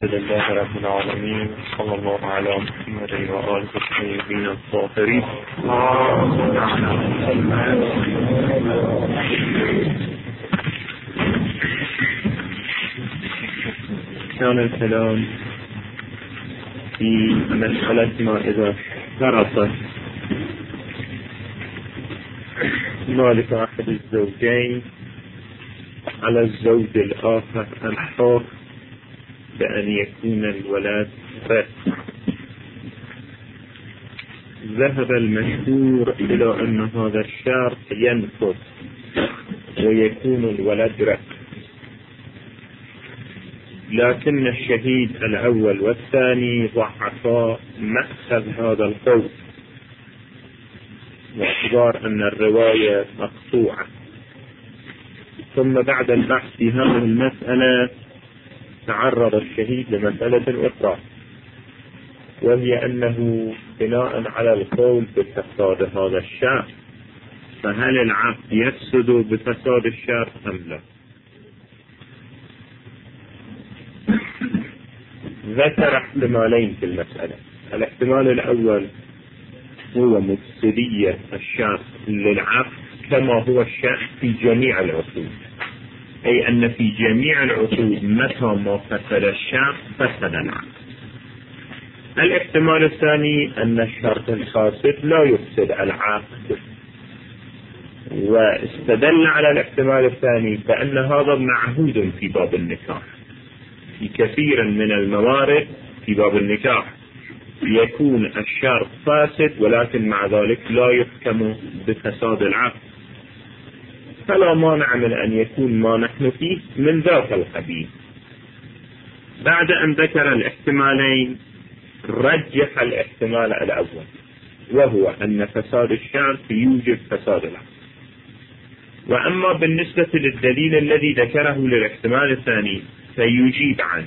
الحمد لله رب العالمين، صلى الله على محمد وآله الطيبين الطاهرين. كان الكلام في مسألة ما إذا افترض مالك أحد الزوجين على الزوج الآخر الحر بأن يكون الولد رث. ذهب المشهور إلى أن هذا الشرط ينفذ ويكون الولد رث، لكن الشهيد الأول والثاني ضعفا مأخذ هذا القول باعتبار أن الرواية مقطوعة. ثم بعد البحث في هذه المسألة تعرض الشهيد لمسألة أخرى، وهي أنه بناء على القول بفساد هذا الشرط، فهل العقد يفسد بفساد الشرط أم لا؟ ذكر احتمالين في المسألة. الاحتمال الأول هو مفسدية الشرط للعقد كما هو الشأن في جميع العقود، أي أن في جميع العقود متى ما فسد الشرط فسد العقد. الاحتمال الثاني أن الشرط الفاسد لا يفسد العقد، واستدل على الاحتمال الثاني بأن هذا معهود في باب النكاح. في كثير من الموارد في باب النكاح يكون الشرط فاسد ولكن مع ذلك لا يحكم بفساد العقد، فلا مانع من أن يكون ما نحن فيه من ذاك القبيل. بعد أن ذكر الاحتمالين رجح الاحتمال الأول، وهو أن فساد الشرط يوجب فساد العقد. وأما بالنسبة للدليل الذي ذكره للاحتمال الثاني فيجيب عنه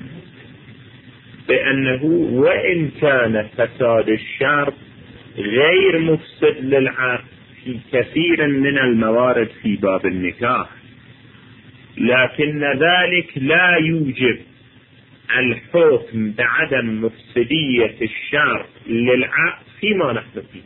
بأنه وإن كان فساد الشرط غير مفسد للعقد في كثير من الموارد في باب النكاح، لكن ذلك لا يوجب الحكم بعدم مفسدية الشرط للعقد فيما نحن فيه،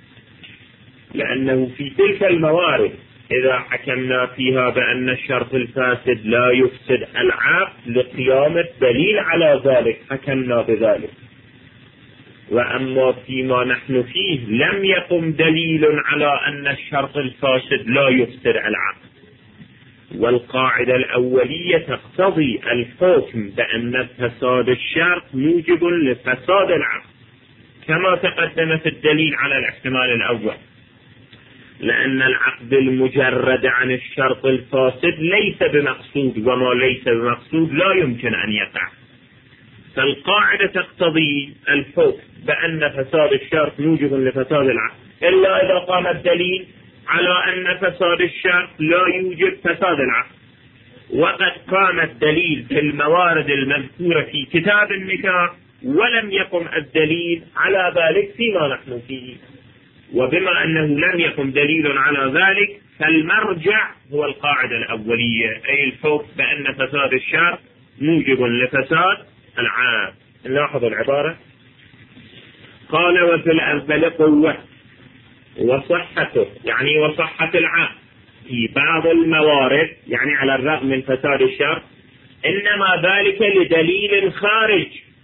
لأنه في تلك الموارد إذا حكمنا فيها بأن الشرط الفاسد لا يفسد العقد لقيام الدليل على ذلك حكمنا بذلك. وأما فيما نحن فيه لم يقم دليل على أن الشرط الفاسد لا يفسد العقد، والقاعدة الأولية تقتضي الحكم بأن فساد الشرط موجب لفساد العقد كما تقدم في الدليل على الاحتمال الأول، لأن العقد المجرد عن الشرط الفاسد ليس بمقصود، وما ليس بمقصود لا يمكن أن يقع. فالقاعدة تقتضي الحكم بأن فساد الشرط موجب لفساد العقد إلا إذا قام الدليل على أن فساد الشرط لا يوجب فساد العقد. وقد قام الدليل في الموارد المذكورة في كتاب النكاح ولم يقم الدليل على ذلك فيما نحن فيه. وبما أنه لم يقم دليل على ذلك فالمرجع هو القاعدة الأولية، أي الحكم بأن فساد الشرط موجب لفساد العقد. نلاحظ العبارة. قال وفي الأول قوة وصحته، يعني وصحة العقد في بعض الموارد، يعني على الرغم من فساد الشرط، إنما ذلك لدليل خارج.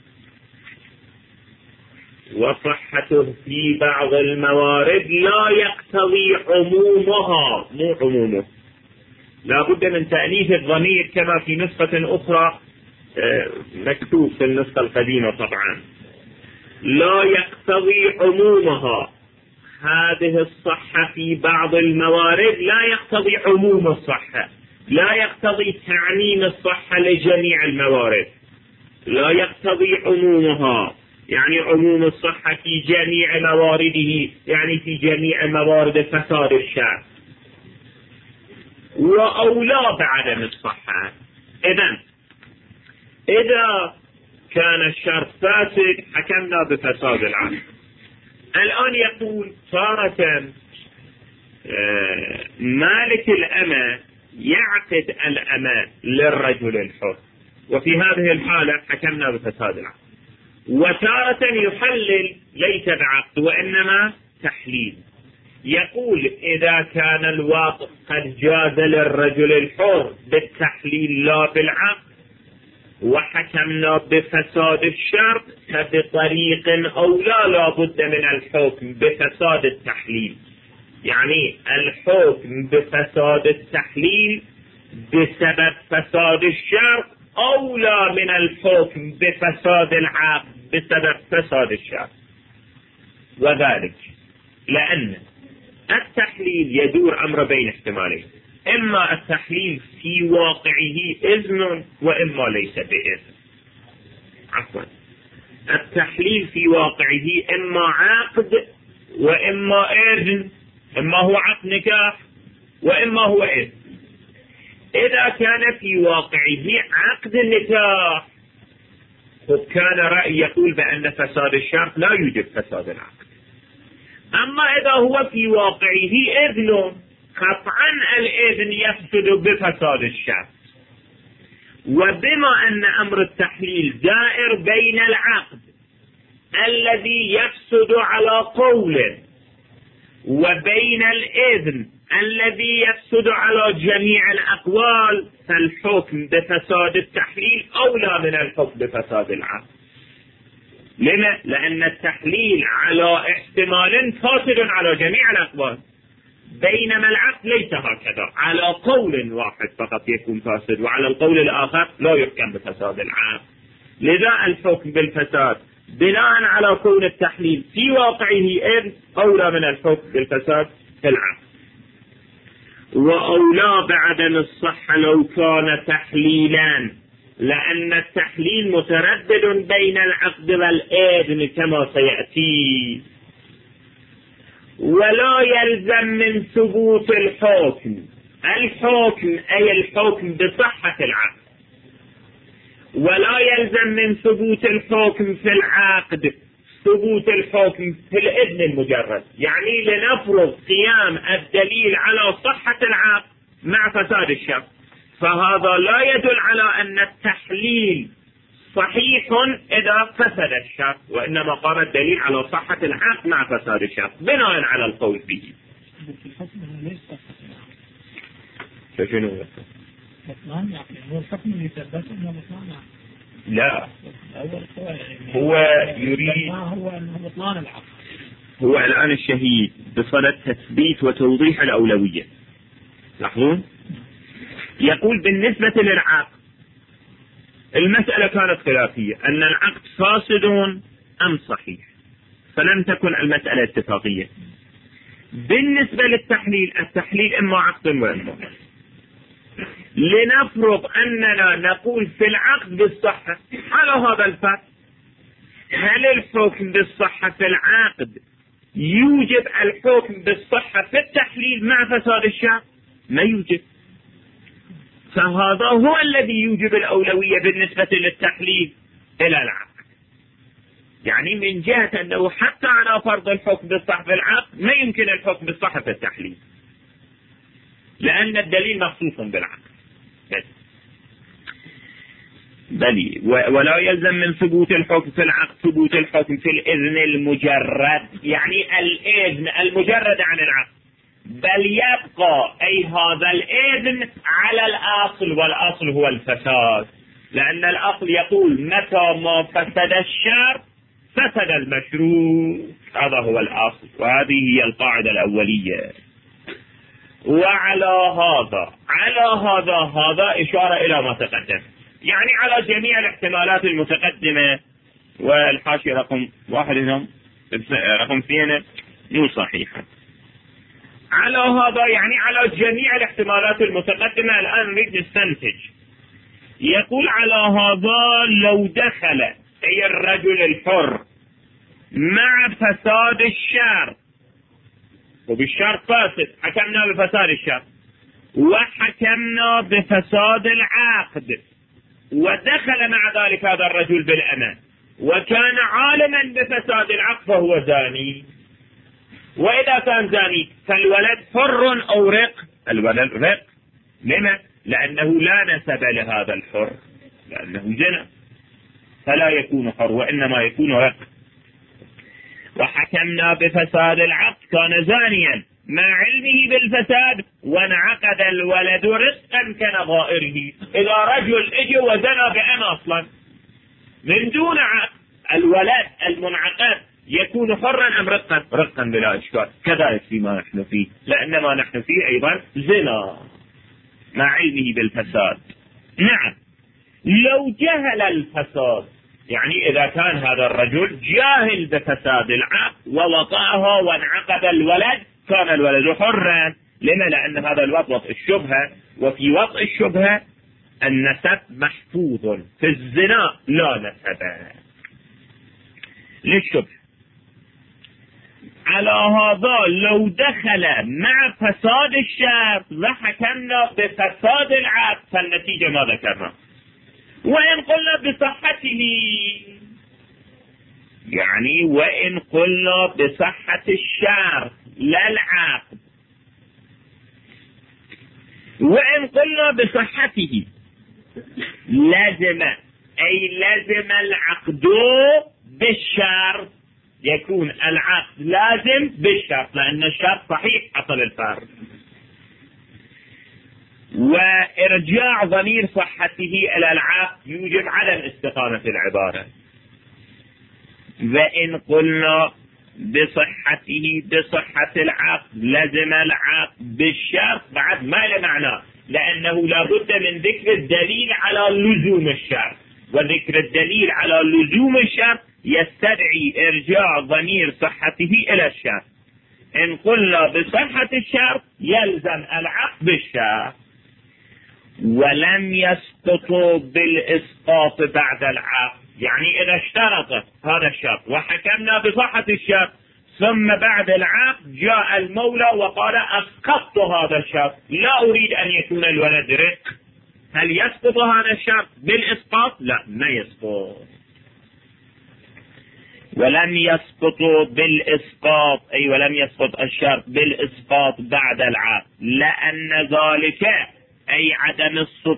وصحته في بعض الموارد لا يقتضي عمومها، مو عمومه، لا بد من تأليف الضمير كما في نسخة أخرى مكتوب في النسخة القديمة طبعا. لا يقتضي عمومها، هذه الصحة في بعض الموارد لا يقتضي عموم الصحة، لا يقتضي تعميم الصحة لجميع الموارد، لا يقتضي عمومها، يعني عموم الصحة في جميع موارده، يعني في جميع موارد فساد الشرط، وأولى بعدم الصحة. إذا كان الشرط فاسد حكمنا بفساد العقد. الآن يقول تارة مالك الأمة يعقد الأمة للرجل الحر، وفي هذه الحالة حكمنا بفساد العقد. وتارة يحلل ليس بعقد وإنما تحليل، يقول إذا كان الواقع قد جاز للرجل الحر بالتحليل لا بالعقد وحكمنا بفساد الشرط، فبطريق أولى لا بد من الحكم بفساد التحليل. يعني الحكم بفساد التحليل بسبب فساد الشرط أولى من الحكم بفساد العقد بسبب فساد الشرط. وذلك لأن التحليل يدور أمر بين احتمالين، إما التحليل في واقعه إذن وإما ليس بإذن. عفوا، التحليل في واقعه إما عقد وإما إذن، إما هو عقد نكاح وإما هو إذن. إذا كان في واقعه عقد النكاح كان رأي يقول بأن فساد الشرط لا يوجب فساد العقد. أما إذا هو في واقعه إذن، قطعا الإذن يفسد بفساد الشرط. وبما أن أمر التحليل دائر بين العقد الذي يفسد على قول وبين الإذن الذي يفسد على جميع الأقوال، فالحكم بفساد التحليل أولى من الحكم بفساد العقد. لما؟ لأن التحليل على احتمال فاسد على جميع الأقوال، بينما العقد ليس هكذا، على قول واحد فقط يكون فاسد وعلى القول الآخر لا يحكم بفساد العقد. لذا الحكم بالفساد بناء على كون التحليل في واقعه إذن أولى من الحكم بالفساد في العقد. وأولى بعدم الصحة لو كان تحليلا، لأن التحليل متردد بين العقد والإذن كما سيأتي. ولا يلزم من ثبوت الحكم أي الحكم بصحة العقد، ولا يلزم من ثبوت الحكم في العقد ثبوت الحكم في الإذن المجرد. يعني لنفرض قيام الدليل على صحة العقد مع فساد الشرط، فهذا لا يدل على أن التحليل صحيح إذا فسد الشرط، وإنما قام الدليل على صحة العقد مع فساد الشرط بناء على القول فيه. شنو بطلان؟ يعني هو الحكم اللي ثبته انه بطلان؟ لا، هو يريد هو بطلان العقد. هو الآن الشهيد بصدد تثبيت وتوضيح الأولوية. لاحظون، يقول بالنسبة للعقد المسألة كانت خلافية، أن العقد فاسد أم صحيح، فلم تكن المسألة اتفاقية. بالنسبة للتحليل، التحليل إما عقد وإما. لنفرض أننا نقول في العقد بالصحة، على هذا الفرق هل الحكم بالصحة في العقد يوجب الحكم بالصحة في التحليل مع فساد الشرط؟ ما يوجب. فهذا هو الذي يوجب الأولوية بالنسبة للتحليل إلى العقد. يعني من جهة أنه حتى على فرض الحكم بالصحة في العقد ما يمكن الحكم بالصحة في التحليل، لأن الدليل مخصوص بالعقد. بل ولا يلزم من ثبوت الحكم في العقد ثبوت الحكم في الإذن المجرد، يعني الإذن المجرد عن العقد، بل يبقى أي هذا الإذن على الأصل، والأصل هو الفساد، لأن الأصل يقول متى ما فسد الشرط فسد المشروع. هذا هو الأصل، وهذه هي القاعدة الأولية. وعلى هذا إشارة إلى ما تقدم، يعني على جميع الاحتمالات المتقدمة. والحاشية رقم 1 هنا رقم 2 مو صحيحة. على هذا يعني على جميع الاحتمالات المتقدمة. الآن نريد نستنتج. يقول على هذا لو دخل أي الرجل الحر مع فساد الشرط، وبالشرط فاسد حكمنا بفساد الشرط، وحكمنا بفساد العقد، ودخل مع ذلك هذا الرجل بالأمان وكان عالما بفساد العقد فهو زاني. وإذا كان زاني فالولد حر أو رق، الولد رق. لما؟ لأنه لا نسب لهذا الحر، لأنه زنا فلا يكون حر وإنما يكون رق. وحكمنا بفساد العقد كان زانيا مع علمه بالفساد وانعقد الولد رقا كنظائره. إذا رجل اجى وزنى بأم أصلا من دون عقد، الولد المنعقد يكون حرا أم رقا؟ رقا بلا إشكال. كذلك فيما نحن فيه، لأن ما نحن فيه أيضا زنا مع علمه بالفساد. نعم، لو جهل الفساد، يعني إذا كان هذا الرجل جاهل بفساد العقد ووطأها وانعقد الولد كان الولد حرا. لما؟ لأن هذا الوطء الشبهة، وفي وطء الشبهة النسب محفوظ، في الزنا لا نسب للشبهة. على هذا لو دخل مع فساد الشرط وحكمنا بفساد العقد فالنتيجة ما ذكرنا. وإن قلنا بصحته، يعني وإن قلنا بصحة الشرط لا العقد، وإن قلنا بصحته لازم، أي لازم العقد بالشرط، يكون العقد لازم بالشرط لأن الشرط صحيح حصل الفارق. وإرجاع ضمير صحته إلى العقد يوجب عدم استقامة العبارة. وإن قلنا بصحته بصحة العقد لازم العقد بالشرط بعد ما له معنى، لأنه لابد من ذكر الدليل على لزوم الشرط، وذكر الدليل على لزوم الشرط يستدعي إرجاع ضمير صحته إلى الشرط. إن قلنا بصحة الشرط يلزم العقد بالشرط. ولم يسقط بالإسقاط بعد العقد، يعني إذا اشترطت هذا الشرط وحكمنا بصحة الشرط ثم بعد العقد جاء المولى وقال أسقطت هذا الشرط، لا أريد أن يكون الولد رق، هل يسقط هذا الشرط بالإسقاط؟ لا، ما يسقط. ولم يسقط بالإسقاط، أي ولم يسقط الشرط بالإسقاط بعد العقد، لأن ذلك أي عدم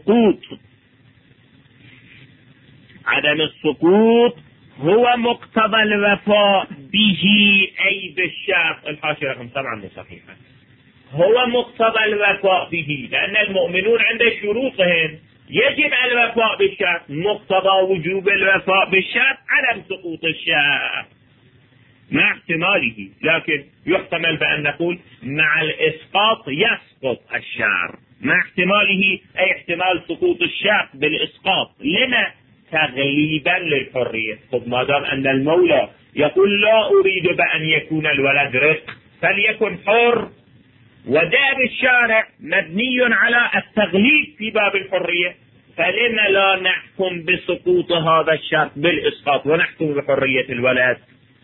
السقوط هو مقتضى الوفاء به، أي بالشرط. الحاشية رقم 7 صحيحة. هو مقتضى الوفاء به، لأن المؤمنون عند شروطهم يجب الوفاء بالشرط. مقتضى وجوب الوفاء بالشرط عدم سقوط الشرط مع احتماله، لكن يحتمل بأن نقول مع الإسقاط يسقط الشرط مع احتماله، أي احتمال سقوط الشرط بالإسقاط. لما؟ تغليبا للحرية. طب ما دام أن المولى يقول لا أريد بأن يكون الولد رق فليكن حر، وداب الشارع مبني على التغليب في باب الحرية، فلما لا نحكم بسقوط هذا الشرط بالإسقاط ونحكم بحرية الولد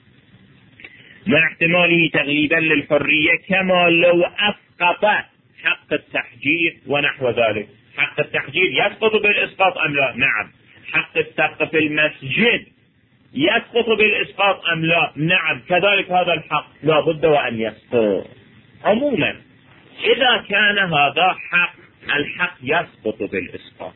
مع احتماله تغليبا للحرية؟ كما لو أسقط حق التحجير ونحو ذلك. حق التحجير يسقط بالإسقاط أم لا؟ نعم. حق السقف في المسجد يسقط بالإسقاط أم لا؟ نعم. كذلك هذا الحق لا بد وأن يسقط. عموما إذا كان هذا حق، الحق يسقط بالإسقاط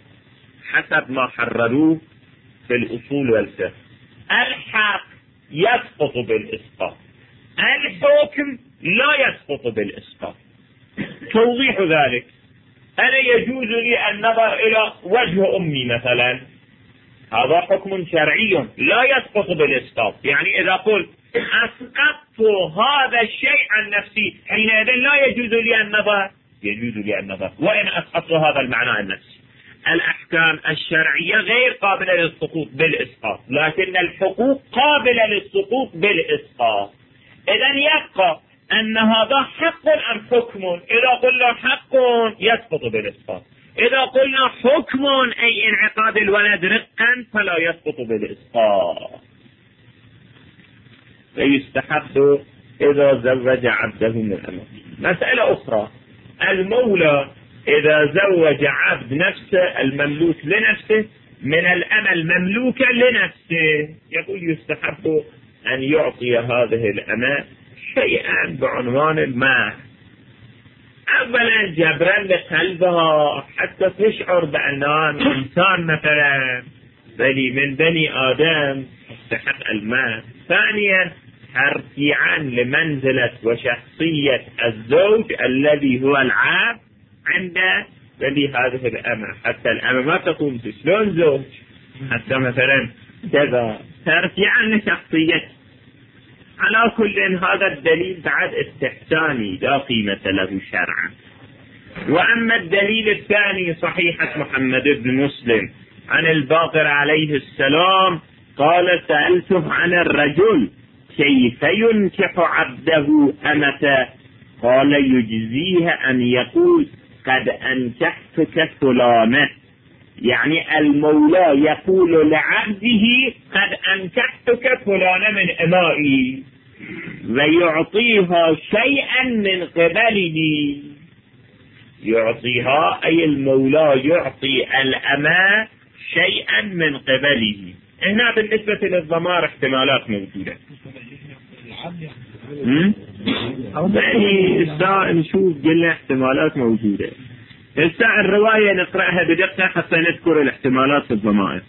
حسب ما حرروه في الأصول والفقه. الحق يسقط بالإسقاط، الحكم لا يسقط بالإسقاط. توضيح ذلك: أنا يجوز لي النظر إلى وجه أمي مثلا، هذا حكم شرعي لا يسقط بالإسقاط. يعني إذا قلت أسقطت هذا الشيء عن نفسي حينئذ لا يجوز لي النظر، يجوز لي النظر وإن أسقطت هذا المعنى النفسي. الأحكام الشرعية غير قابلة للسقوط بالإسقاط، لكن الحقوق قابلة للسقوط بالإسقاط. إذن يبقى أن هذا حق أم حكم؟ إذا قلنا حق يسقط بالإسقاط، إذا قلنا حكم أي انعقاد الولد رقا فلا يسقط بالإسقاط. فيستحب إذا زوج عبده من الأمة. مسألة أخرى: المولى إذا زوج عبد نفسه المملوك لنفسه من الأمة المملوكة لنفسه، يقول يستحب أن يعطي هذه الأمة شيئا بعنوان المال، أولا جبرا لقلبها حتى تشعر بأنها إنسان مثلا من بني آدم تستحق المال. ثانيا ترفيعا لمنزلة وشخصية الزوج الذي هو العبد عند بني هذه الأمة، حتى الأمة ما تقوم شلون زوج، حتى مثلا كذا ترفيعا لشخصية. على كل هذا الدليل بعد استحساني لا قيمة له شرعا. وأما الدليل الثاني صحيحة محمد بن مسلم عن الباقر عليه السلام قال سألته عن الرجل كيف ينكح عبده أمته، قال يجزيه أن يقول قد أنكحتك فلانة، يعني المولى يقول لعبده قد أنكحتك فلانة من إمائي، ويعطيها شيئا من قبله. يعطيها أي المولى يعطي الأمة شيئا من قبله. هنا بالنسبة للضمار احتمالات موجودة. يعني الساعة نشوف قلنا احتمالات موجودة. الساعة الرواية نقرأها بدقة حتى نذكر الاحتمالات في الضمائر.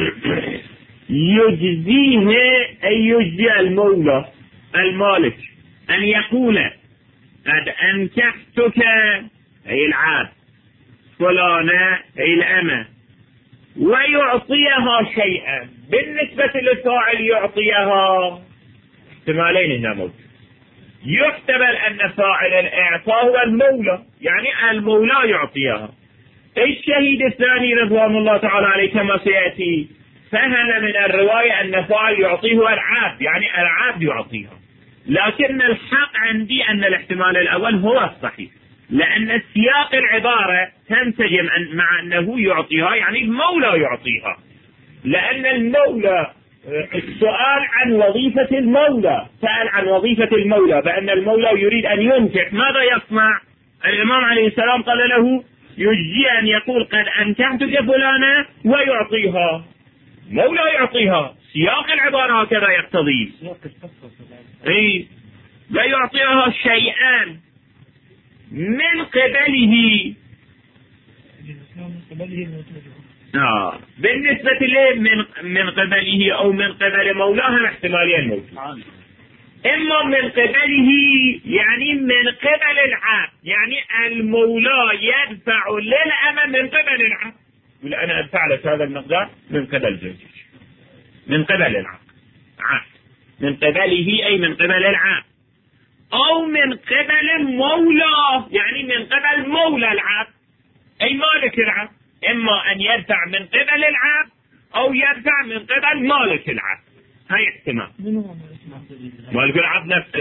يجزيه أي يجزي المولى المالك أن يقول قد أنكحتك أي العبد فلانة أي الأمة، ويعطيها شيئا. بالنسبة للفاعل يعطيها احتمالين هنا موجود. يحتمل أن فاعل الإعطاء هو المولى، يعني المولى يعطيها. الشهيد الثاني رضوان الله تعالى عليه كما سيأتي فهم من الرواية أن فاعل يعطيه هو العبد، يعني العبد يعطيها. لكن الحق عندي أن الاحتمال الأول هو الصحيح، لأن سياق العبارة تنسجم مع أنه يعطيها، يعني المولى يعطيها. لأن المولى السؤال عن وظيفة المولى، سأل عن وظيفة المولى بأن المولى يريد أن ينكح، ماذا يصنع؟ الإمام عليه السلام قال له يجزي أن يقول قد أنكحتك فلانة ويعطيها، مولى يعطيها. سياق العبارة هكذا يقتضي. ويعطيها شيئا من قبله. بالنسبة له من قبله أو من قبل مولاه احتمالين موجود. إما من قبله يعني من قبل العبد، يعني المولى يدفع للأمة من قبل العبد، يقول أنا أدفع لك هذا المقدار من قبل زوجك، من قبل العبد، من قبله أي من قبل العبد، أو من قبل مولى يعني من قبل مولى العبد أي مالك العبد. إما أن يدفع من قبل العبد أو يدفع من قبل مالك العبد. هاي احتمال. مالك العبد نفسه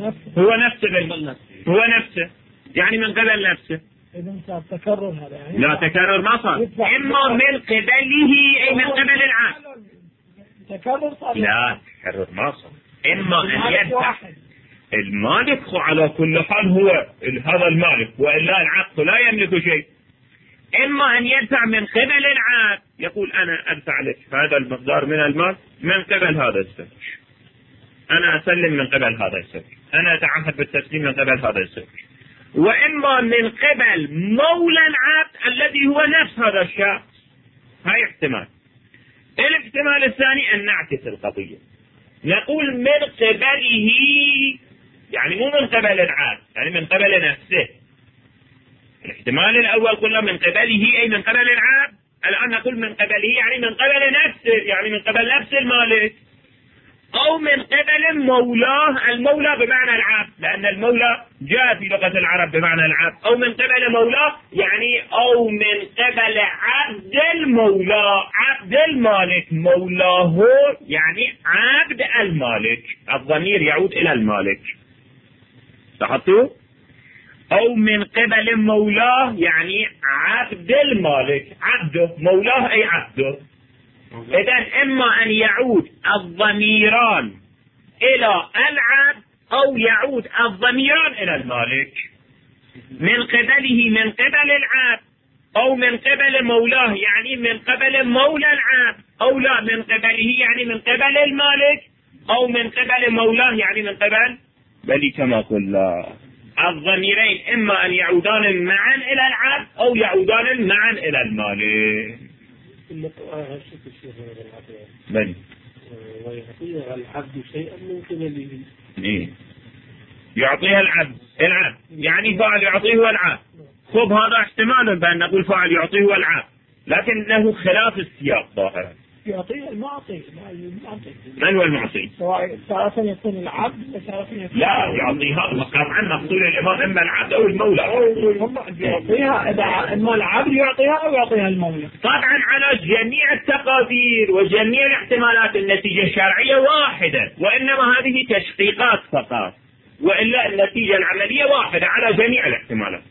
هو نفسه يعني من قبل نفسه. إذا تكرر هذا يعني لا تكرر ما صار. إما من قبله أي من قبل العبد. تكرر صار. لا تكرر ما صار. إما أن يدفع المالك على كل حال هو هذا المالك، وإلا العبد لا يملك شيء. إما أن يدفع من قبل العبد، يقول أنا أدفع لك هذا المقدار من المال من قبل هذا الزوج، أنا أسلم من قبل هذا الزوج، أنا أتعهد بالتسليم من قبل هذا الزوج. وإما من قبل مولى العبد الذي هو نفس هذا الشخص. هاي احتمال. الاحتمال الثاني أن نعكس القضية، نقول من قبله يعني مو من قبل العبد، يعني من قبل نفسه. الاحتمال الأول قلنا من قبله أي من قبل العبد، الآن نقول من قبله يعني من قبل نفسه، يعني من قبل نفس المالك. أو من قبل مولاه، المولى بمعنى العبد، لأن المولى جاء في لغة العرب بمعنى العبد. أو من قبل مولاه يعني أو من قبل عبد المولى، عبد المالك، مولاه يعني عبد المالك، الضمير يعود إلى المالك. لاحظتوا؟ أو من قبل مولاه يعني عبد المالك، عبده، مولاه أي عبده. إذن إما أن يعود الضميران إلى العبد أو يعود الضميران إلى المالك. من قبله من قبل العبد، أو من قبل مولاه يعني من قبل مولى العبد، أو لا من قبله يعني من قبل المالك، أو من قبل مولاه يعني من قبل بل كما قلنا. الضميرين إما أن يعودان معا إلى العبد أو يعودان معا إلى المالك. بل ويعطيها العبد شيئا من قبله. إيه يعطيها العبد يعني فاعل يعطيه العبد. خب هذا احتمال بأن نقول فاعل يعطيه العبد، لكنه خلاف السياق ظاهرا. يعطيه المعطي. من هو المعطي؟ سواء تارة يكون العبد وتارة يكون لا يعطيها قطعا مقصود الإمام إما العبد أو المولى. يعطيها إما العبد يعطيها أو يعطيها المولى. طبعا على جميع التقادير وجميع الاحتمالات النتيجة الشرعية واحدة، وإنما هذه تشقيقات فقط، وإلا النتيجة العملية واحدة على جميع الاحتمالات.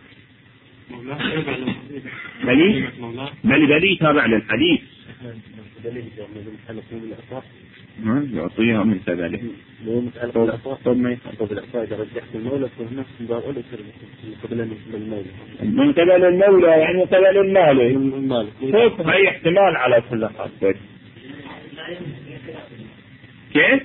بلي تابع للحديث. يعطيها من سبيله. مو مسألة الأصوات. طب ما يفعل بالأصوات إذا رجحت المولى فهنا باب أولى قبل المولى. من قبل المولى يعني من قبل المالك. كيف هي احتمال على كل حال. كيف؟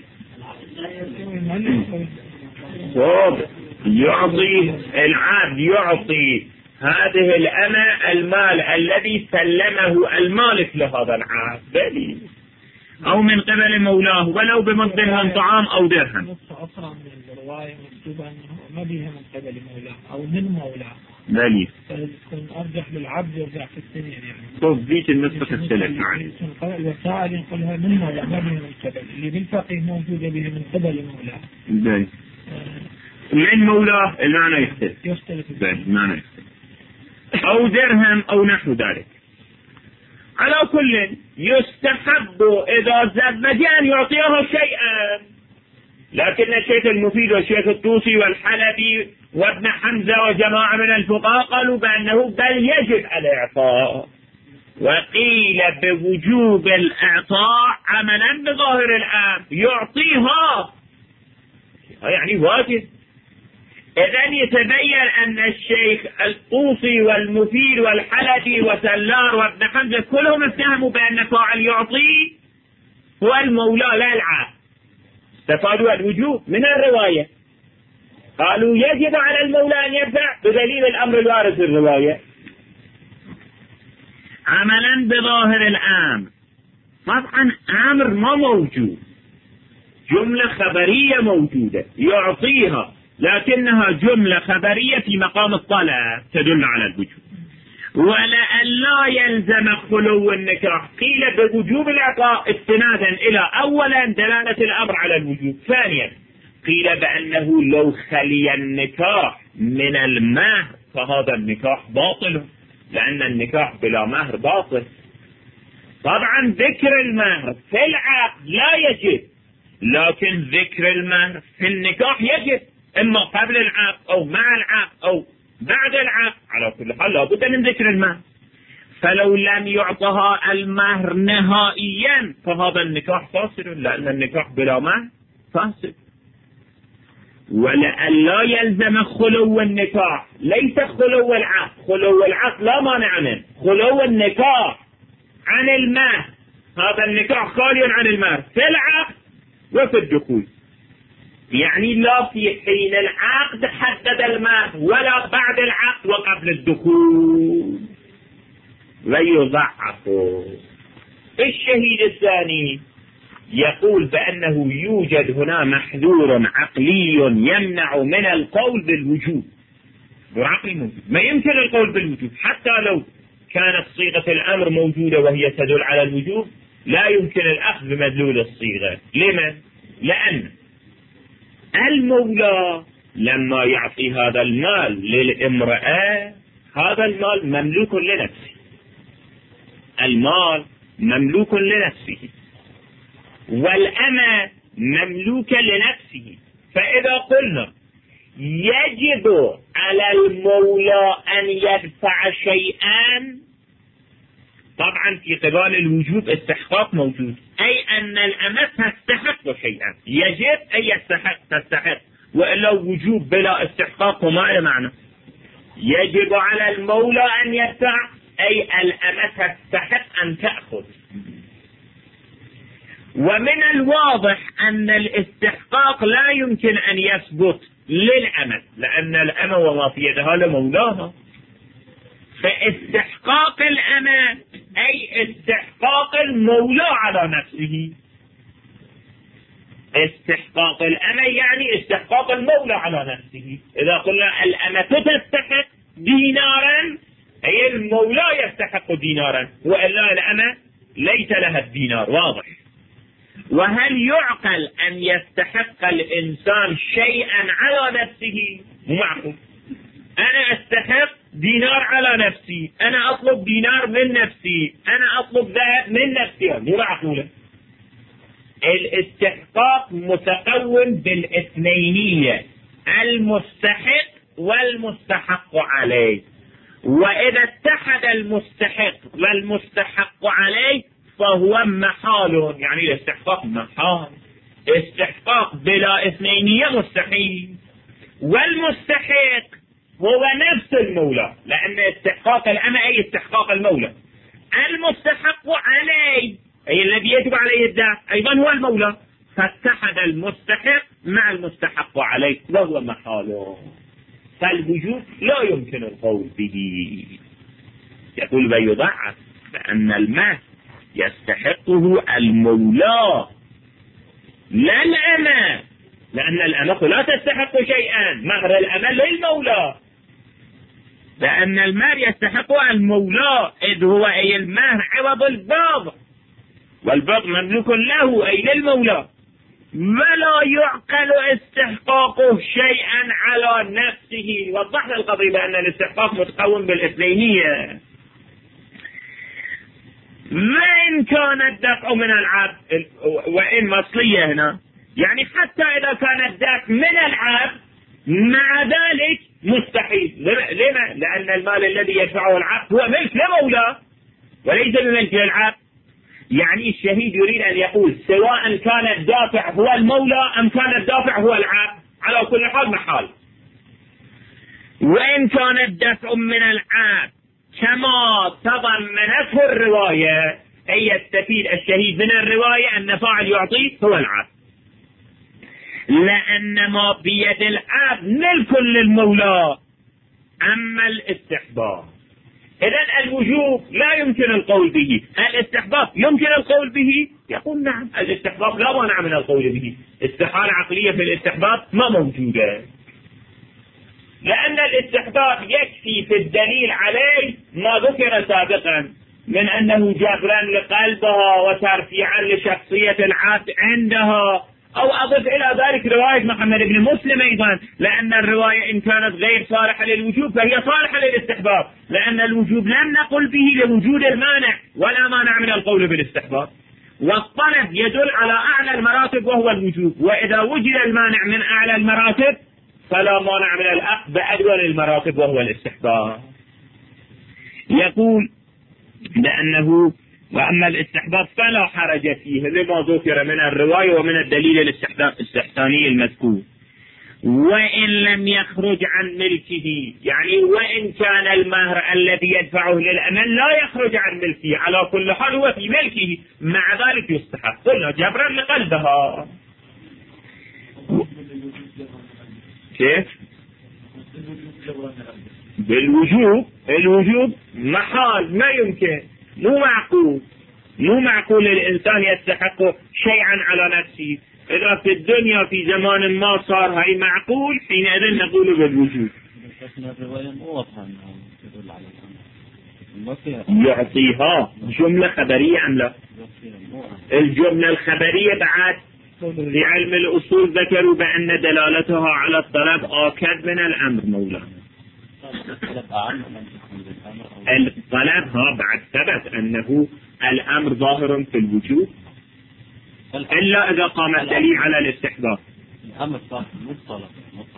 يعطي العبد يعطي هذه الأمة المال الذي سلمه المالك لهذا العبد بلي، أو من قبل مولاه ولو بمقدرهم طعام أو درهم. أصلا من الرواية مكتوبة أنه ما بيها من قبل مولاه أو من مولاه بلي، فيكون أرجح للعبد يرجع في السنين يعني. طب ذيك النسخة السلف معي. الوسائل يقولها من مولاه ما بيها من قبل، اللي بالفقه موجودة بها من قبل مولاه. بلي من مولاه المعنى يختلف. بلي المعنى يختلف. أو درهم أو نحو ذلك. على كل يستحب إذا زوج أن يعطيها شيئا، لكن الشيخ المفيد والشيخ الطوسي والحلبي وابن حمزة وجماعة من الفقهاء قالوا بأنه بل يجب الإعطاء، وقيل بوجوب الإعطاء عملا بظاهر الآن يعطيها يعني واجب. إذن يتبين أن الشيخ الطوسي والمفيد والحلبي وسلار وابن حمزة كلهم اتهموا بأن فاعل يعطي هو المولى لا العبد. استفادوا الوجوب من الرواية، قالوا يجب على المولى أن يدفع بدليل الأمر الوارد في الرواية عملا بظاهر الأمر. طبعا أمر ما موجود، جملة خبرية موجودة يعطيها، لكنها جملة خبرية في مقام الطلب تدل على الوجوب. ولأن لا يلزم خلو النكاح قيل بوجوب الإعطاء استنادا إلى أولا دلالة الأمر على الوجوب، ثانيا قيل بأنه لو خلي النكاح من المهر فهذا النكاح باطل، لأن النكاح بلا مهر باطل. طبعا ذكر المهر في العقد لا يجب، لكن ذكر المهر في النكاح يجب، إما قبل العقد أو مع العقد أو بعد العقد، على كل حال لابد من ذكر المهر. فلو لم يعطها المهر نهائيا فهذا النكاح فاسد، لأن النكاح بلا مهر فاسد. ولأن لا يلزم خلو النكاح، ليس خلو العقد، خلو العقد لا مانع منه، خلو النكاح عن المهر، هذا النكاح خالي عن المهر في العقد وفي الدخول، يعني لا في حين العقد حدد المهر ولا بعد العقد وقبل الدخول. ويضعف الشهيد الثاني يقول بأنه يوجد هنا محذور عقلي يمنع من القول بالوجوب. عقلي موجود، ما يمكن القول بالوجوب حتى لو كانت صيغة الأمر موجودة وهي تدل على الوجوب، لا يمكن الأخذ بمدلول الصيغة. لمن؟ لأن المولى لما يعطي هذا المال للامرأة هذا المال مملوك لنفسه، المال مملوك لنفسه والأمة مملوكة لنفسه. فإذا قلنا يجب على المولى أن يدفع شيئا، طبعا في قبال الوجوب استحقاق موجود، أي أن الأمة تستحق شيئا، يجب أن تستحق، وإلا وجوب بلا استحقاق وما له معنى. يجب على المولى أن يدفع أي الأمة تستحق أن تأخذ. ومن الواضح أن الاستحقاق لا يمكن أن يثبت للأمة، لأن الأمة وما في يدها لمولاها. فاستحقاق الأمة أي استحقاق المولى على نفسه. استحقاق الأمة يعني استحقاق المولى على نفسه. إذا قلنا الأمة تستحق دينارا أي المولى يستحق دينارا، وإلا الأمة ليس لها الدينار. واضح. وهل يعقل أن يستحق الإنسان شيئا على نفسه؟ مو معقول. أنا أستحق دينار على نفسي، أنا أطلب دينار من نفسي، أنا أطلب ذهب من نفسي، مو معقولة. الاستحقاق متقوم بالاثنينية، المستحق والمستحق عليه. وإذا اتحد المستحق والمستحق عليه فهو محال، يعني الاستحقاق محال. استحقاق بلا اثنينية مستحيل. والمستحق هو نفس المولى، لأن استحقاق الأمة أي استحقاق المولى. المستحق عليه أي الذي يجب عليه الدفع أيضا هو المولى، فاتحد المستحق مع المستحق عليه وهو محال. فالوجوب لا يمكن القول به. يقول بيضعف بأن المال يستحقه المولى لا الأمة، لأن الأمة لا تستحق شيئا، مهر الأمة للمولى. لأن المال يستحقه المولى، إذ هو أي المهر عوض الباغ، والباغ مملوك له أي للمولى. ولا يعقل استحقاقه شيئا على نفسه. وضحنا القضية بأن الاستحقاق متقوم بالاثنينية. وإن كان الدفع من العبد، وإن مصلية هنا، يعني حتى إذا كان الدفع من العبد مع ذلك مستحيل. لما؟ لأن المال الذي يدفعه العبد هو ملك لمولاه وليس بملك للعبد. يعني الشهيد يريد أن يقول سواء كان الدافع هو المولى أم كان الدافع هو العبد، على كل حال محال. وإن كان الدفع من العبد كما تضمنته الرواية، أي يستفيد الشهيد من الرواية أن فاعل يعطيه هو العبد، لأن ما بيد العبد ملك للمولى. أما الاستحباب إذن الوجوب لا يمكن القول به، الاستحباب يمكن القول به. يقول نعم الاستحباب لا مانع من القول به. استحالة عقلية في الاستحباب ما موجودة، لأن الاستحباب يكفي في الدليل عليه ما ذكر سابقا من أنه جبرا لقلبها وترفيعا لشخصية العبد عندها. أو أضف إلى ذلك رواية محمد بن مسلم أيضا، لأن الرواية إن كانت غير صالحة للوجوب فهي صالحة للاستحباب، لأن الوجوب لم نقل به لوجود المانع، ولا مانع من القول بالاستحباب. والطلب يدل على أعلى المراتب وهو الوجوب، وإذا وجد المانع من أعلى المراتب فلا مانع من الأخذ بأدول المراتب وهو الاستحباب. يقول لأنه وأما الاستحباب فلا حرج فيه لما ذكر من الرواية ومن الدليل الاستحساني المذكور. وإن لم يخرج عن ملكه، يعني وإن كان المهر الذي يدفعه للأمل لا يخرج عن ملكه، على كل حال هو في ملكه، مع ذلك يستحق. قلنا جبرا لقلبها. كيف؟ بالوجوب، الوجوب محال، ما يمكن، مو معقول الإنسان يستحق شيئا على نفسه. إذا في الدنيا في زمان ما صار هاي معقول، حينئذ نقول بالوجوب. يعطيها جملة خبرية أم لا؟ الجملة الخبرية بعد في علم الأصول ذكروا بأن دلالتها على الطلب آكد من الأمر مولانا. الطلب بعد ثبت أنه الأمر ظاهر في الوجوب إلا إذا قام الدليل على الاستحباب. الأمر صح مو الطلب.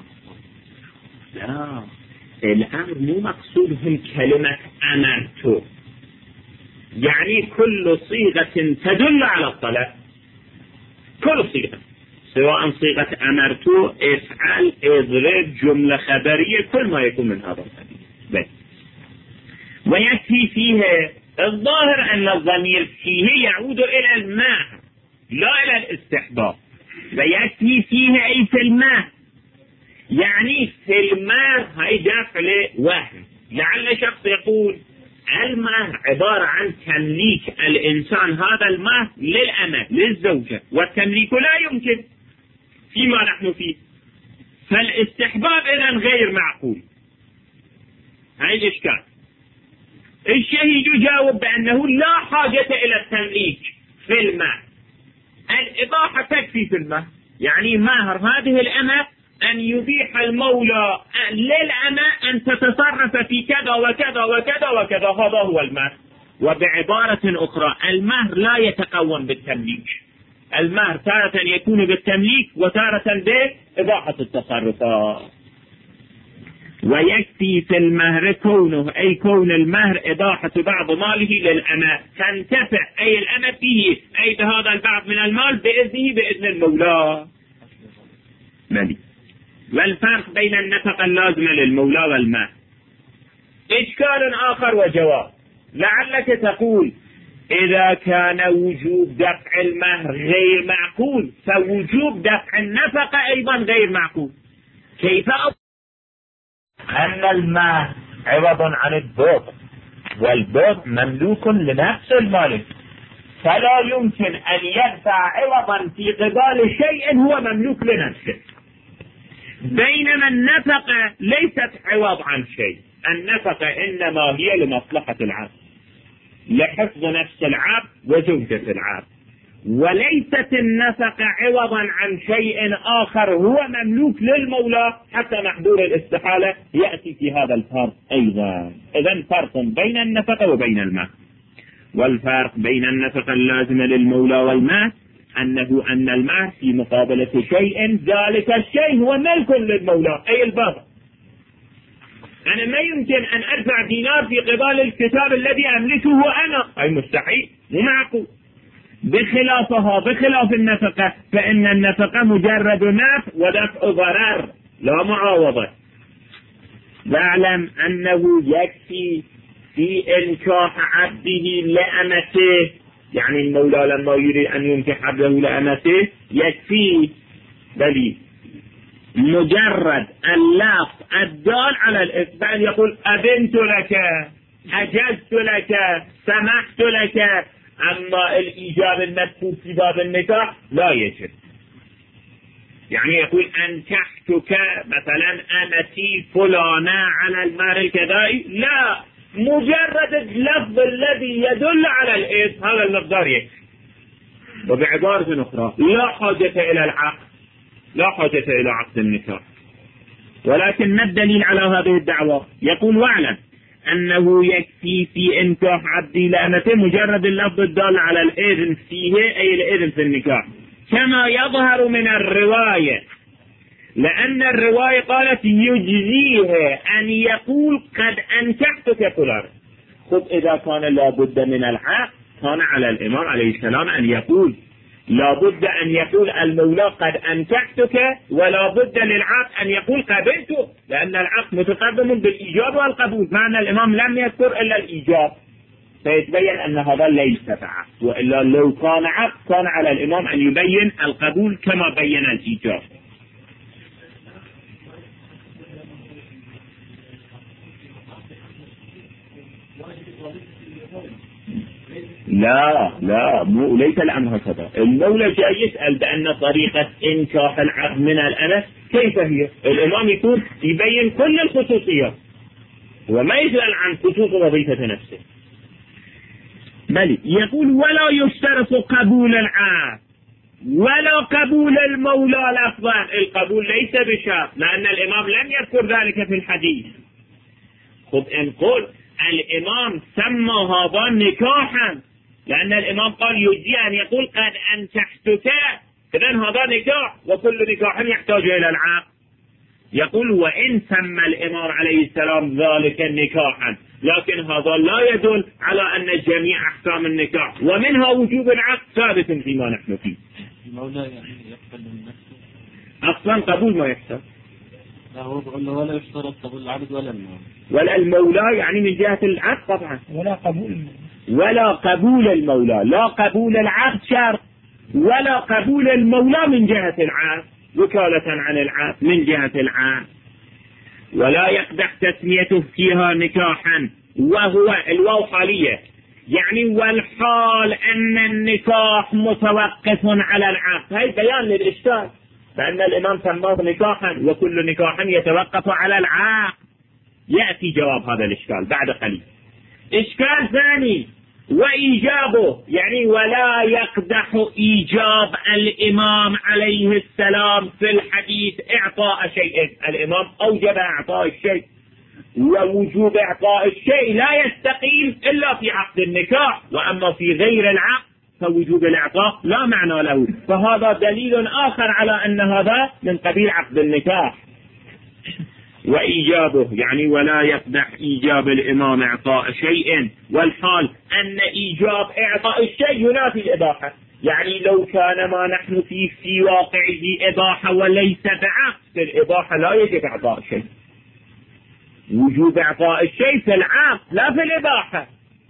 لا، الأمر مو مقصودهم كلمة أمرت، يعني كل صيغة تدل على الطلب، كل صيغة، سواء صيغة أمرت، افعل، اضرب، جملة خبرية، كل ما يكون من هذا القبيل. ويكفي فيه الظاهر أن الضمير فيه يعود إلى الماء لا إلى الاستحباب، ويكفي فيه أي في الماء، يعني في المهر هاي دفع لوهم. لعل شخص يقول المهر عبارة عن تمليك الإنسان هذا المهر للأمة للزوجة، والتمليك لا يمكن فيما نحن فيه، فالاستحباب إذن غير معقول. هاي الإشكال. الشهيد يجاوب بأنه لا حاجة إلى التمليك في المهر، الإباحة تكفي في المهر. يعني مهر هذه الأمة أن يبيح المولى للأمة أن تتصرف في كذا وكذا وكذا وكذا، هذا هو المهر. وبعبارة أخرى المهر لا يتقوم بالتمليك، المهر تارة يكون بالتمليك وتارة بإباحة التصرفات. ويكفي في المهر كونه، أي كون المهر إباحة بعض ماله للأمة، تنتفع أي الأمة فيه، أي بهذا البعض من المال بإذنه بإذن المولى. والفرق بين النفقة اللازمة للمولى والمهر. إشكال آخر وجواب. لعلك تقول إذا كان وجوب دفع المهر غير معقول فوجوب دفع النفقة أيضا غير معقول. كيف أن المهر عوض عن البغض، والبغض مملوك لنفس المالك، فلا يمكن أن يدفع عوضا في قبال شيء هو مملوك لنفسه. بينما النفقة ليست عوض عن شيء، النفقة إنما هي لمصلحة العبد، لحفظ نفس العبد وزوجة العبد، وليست النفقة عوضا عن شيء آخر هو مملوك للمولى، حتى محذور الاستحالة يأتي في هذا الفرق أيضا. إذن فرق بين النفقة وبين المهر. والفرق بين النفقة اللازمة للمولى والمهر أن المهر في مقابلة شيء، ذلك الشيء هو ملك للمولى أي البابا. أنا ما يمكن أن أدفع دينار في قبال الكتاب الذي أملكه أنا، أي مستحيل ومعقول. بخلاف النفقة، فإن النفقة مجرد نفع ودفع ضرر لا معاوضة. واعلم أنه يكفي في إنكاح عبده لأمته، يعني المولى لما يريد أن ينكح عبده لأمته يكفي دليل مجرد اللفظ الدال على الإثبات، يقول أذنت لك، أجزت لك، سمحت لك. أما الإيجاب المذكور في باب النكاح لا يجب. يعني يقول أنكحتك مثلا أمتي فلانة على المهر الكذائي، لا، مجرد اللفظ الذي يدل على الإثم هذا المقدار يكفي. وبعبارة أخرى لا حاجة إلى العقد، لا حاجة إلى عقد النكاح. ولكن ما الدليل على هذه الدعوة؟ يقول واعلم أنه يكفي في إنكاح عبدي لأمته مجرد اللفظ الدال على الإذن فيه، أي الإذن في النكاح، كما يظهر من الرواية، لأن الرواية قالت يجزيه أن يقول قد أنكحتك فلان. خذ إذا كان لابد من العقد كان على الإمام عليه السلام أن يقول، لابد أن يقول المولى قد أنكحتك، ولا بد للعقد أن يقول قبلته، لأن العقد متقدم بالإيجاب والقبول، معنى الإمام لم يذكر إلا الإيجاب، فيتبين أن هذا ليس عقد. وإلا لو كان عقد كان على الإمام أن يبين القبول كما بين الإيجاب. لا ليس الأمر هكذا. المولى جاي يسأل بأن طريقة إنكاح العقد من الأنس كيف هي، الإمام يكون يبين كل الخصوصيات وما يسأل عن خصوص وظيفة نفسه. بل يقول ولا يشترط قبول العقد ولا قبول المولى لفظا، القبول ليس بشرط، لأن الإمام لم يذكر ذلك في الحديث. خذ إن قل الإمام سمى هذا نكاحا، لأن الإمام قال يجزي أن يقول قد أنكحتك، إذن هذا نكاح، وكل نكاح يحتاج إلى العقد. يقول وإن سمى الإمام عليه السلام ذلك نكاحا، لكن هذا لا يدل على أن جميع أحكام النكاح ومنها وجوب العقد ثابت فيما نحن فيه. المولى يعني يقبل من نفسه أصلا قبول ما يحصل، لا هو بقول له ولا يشترط قبول العبد ولا المولى يعني من جهة العقد طبعا، ولا قبول المولى، لا قبول العقد شرط ولا قبول المولى من جهة العقد. وكالة عن العبد من جهة العبد. ولا يقدح تسميته فيها نكاحا، وهو الواو حالية، يعني والحال أن النكاح متوقف على العقد. هاي بيان للإشكال، فأن الإمام سماه نكاحا وكل نكاح يتوقف على العقد. يأتي جواب هذا الإشكال بعد قليل. إشكال ثاني وإيجابه، يعني ولا يقدح إيجاب الإمام عليه السلام في الحديث إعطاء شيء. الإمام أوجب إعطاء الشيء، ووجوب إعطاء الشيء لا يستقيم إلا في عقد النكاح، وأما في غير العقد فوجوب الإعطاء لا معنى له. فهذا دليل آخر على أن هذا من قبيل عقد النكاح. وإيجابه يعني ولا يقدح إيجاب الإمام إعطاء شيء، والحال أن إيجاب إعطاء الشيء ينافي الإباحة. يعني لو كان ما نحن فيه في واقعه إباحة وليس بعقد، في الإباحة لا يجب إعطاء شيء. وجوب إعطاء الشيء في العقد لا في الإباحة.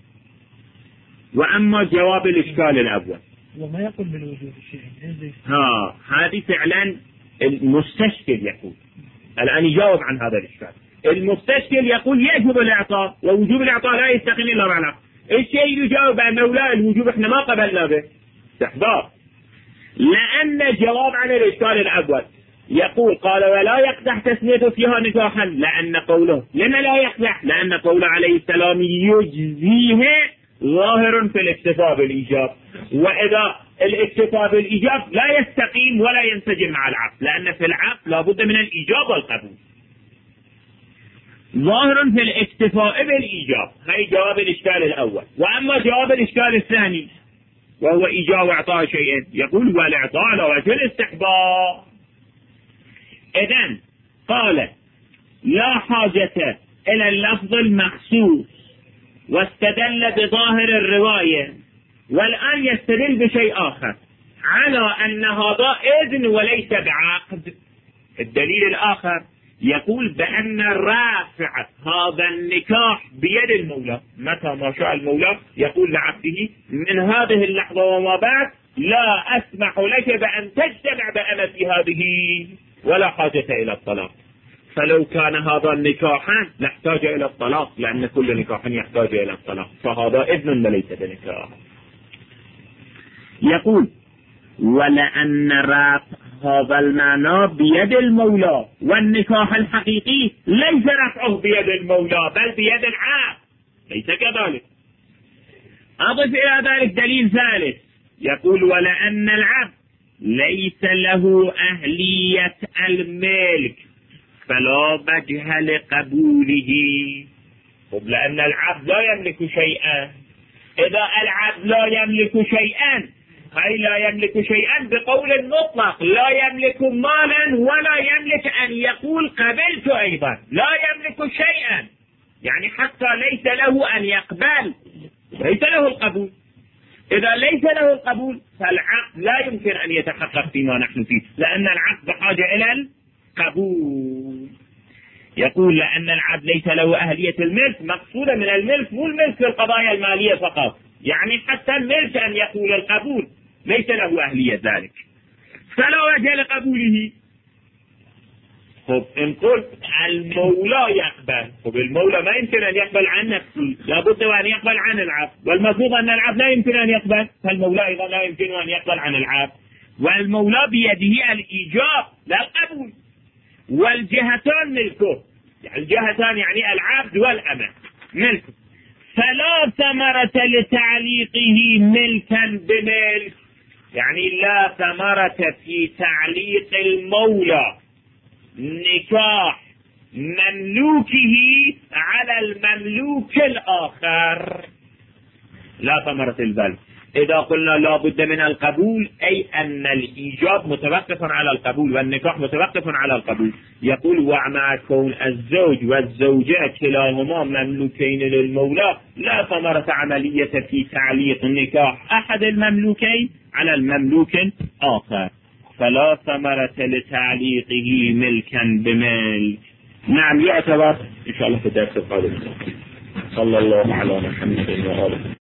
وأما جواب الإشكال الأول وما يقول بالوجوب الشيء هذه فعلا المستشكل يقول. الآن يجاوب عن هذا الإشكال. المستشكل يقول يجب الإعطاء، ووجوب الإعطاء لا يستقيم إلا مع العقد. الشيء يجاوب أنه لا، الوجوب إحنا ما قبلنا به استحضار، لأن جواب عن الإشكال الأول يقول قال ولا يقدح تسميته فيها نكاحا، لأن قوله لما لا يقدح، لأن قوله عليه السلام يجزيه ظاهر في الاكتفاء بالإيجاب، وإذا الاكتفاء بالإيجاب لا يستقيم ولا ينسجم مع العقد، لأن في العقد لا بد من الإيجاب والقبول. ظاهر في الاكتفاء بالإيجاب. هاي جواب الإشكال الأول. وأما جواب الإشكال الثاني وهو إيجاب إعطاء شيء، يقول والإعطاء على وجه الاستحباب. إذن قال لا حاجة إلى اللفظ المخصوص، واستدل بظاهر الرواية، والآن يستدل بشيء آخر على أن هذا إذن وليس بعقد. الدليل الآخر يقول بأن رافع هذا النكاح بيد المولى، متى ما شاء المولى يقول لعبده من هذه اللحظة وما بعد لا أسمح لك بأن تجتمع بأمتي هذه ولا حاجة إلى الطلاق. فلو كان هذا النكاح لاحتاج إلى الطلاق، لأن كل نكاح يحتاج إلى الطلاق، فهذا إذن وليس بنكاح. يقول ولأن رفع هذا المعنى بيد المولى، والنكاح الحقيقي ليس رفعه بيد المولى بل بيد العبد، ليس كذلك. أضف إلى ذلك دليل ثالث يقول ولأن العبد ليس له أهلية الملك فلا وجه لقبوله. لأن العبد لا يملك شيئا. إذا العبد لا يملك شيئا، هاي لا يملك شيئا بقول مطلق، لا يملك مالا ولا يملك أن يقول قبلت أيضا، لا يملك شيئا، يعني حتى ليس له أن يقبل، ليس له القبول. إذا ليس له القبول فالعقد لا يمكن أن يتحقق فيما نحن فيه، لأن العقد بحاجة إلى القبول. يقول لأن العبد ليس له أهلية الملك، مقصودة من الملك مو الملك في القضايا المالية فقط، يعني حتى الملك أن يقول القبول ليس له أهلية ذلك، فلا وجه لقبوله. إن قلت المولى يقبل، المولى ما يمكن أن يقبل عن نفسه، لابد أن يقبل عن العبد، والمفروض أن العبد لا يمكن أن يقبل، فالمولى أيضا لا يمكن أن يقبل عن العبد، والمولى بيده الإيجاب لا القبول، والجهتان ملكه، يعني الجهتان يعني العبد والأمة ملكه، فلا ثمرة لتعليقه ملكا بملك، يعني لا ثمرة في تعليق المولى نكاح مملوكه على المملوك الآخر، لا ثمرة البل. إذا قلنا لا بد من القبول أي أن الإيجاب متوقف على القبول والنكاح متوقف على القبول. يقول ومع كون الزوج والزوجة كلاهما مملوكين للمولى لا ثمرة عملية في تعليق نكاح أحد المملوكين على المملوك الآخر، فلا ثمرة لتعليقه ملكا بملك. نعم يعتبر إن شاء الله في الدرس القادم. صلى الله على محمد وآله.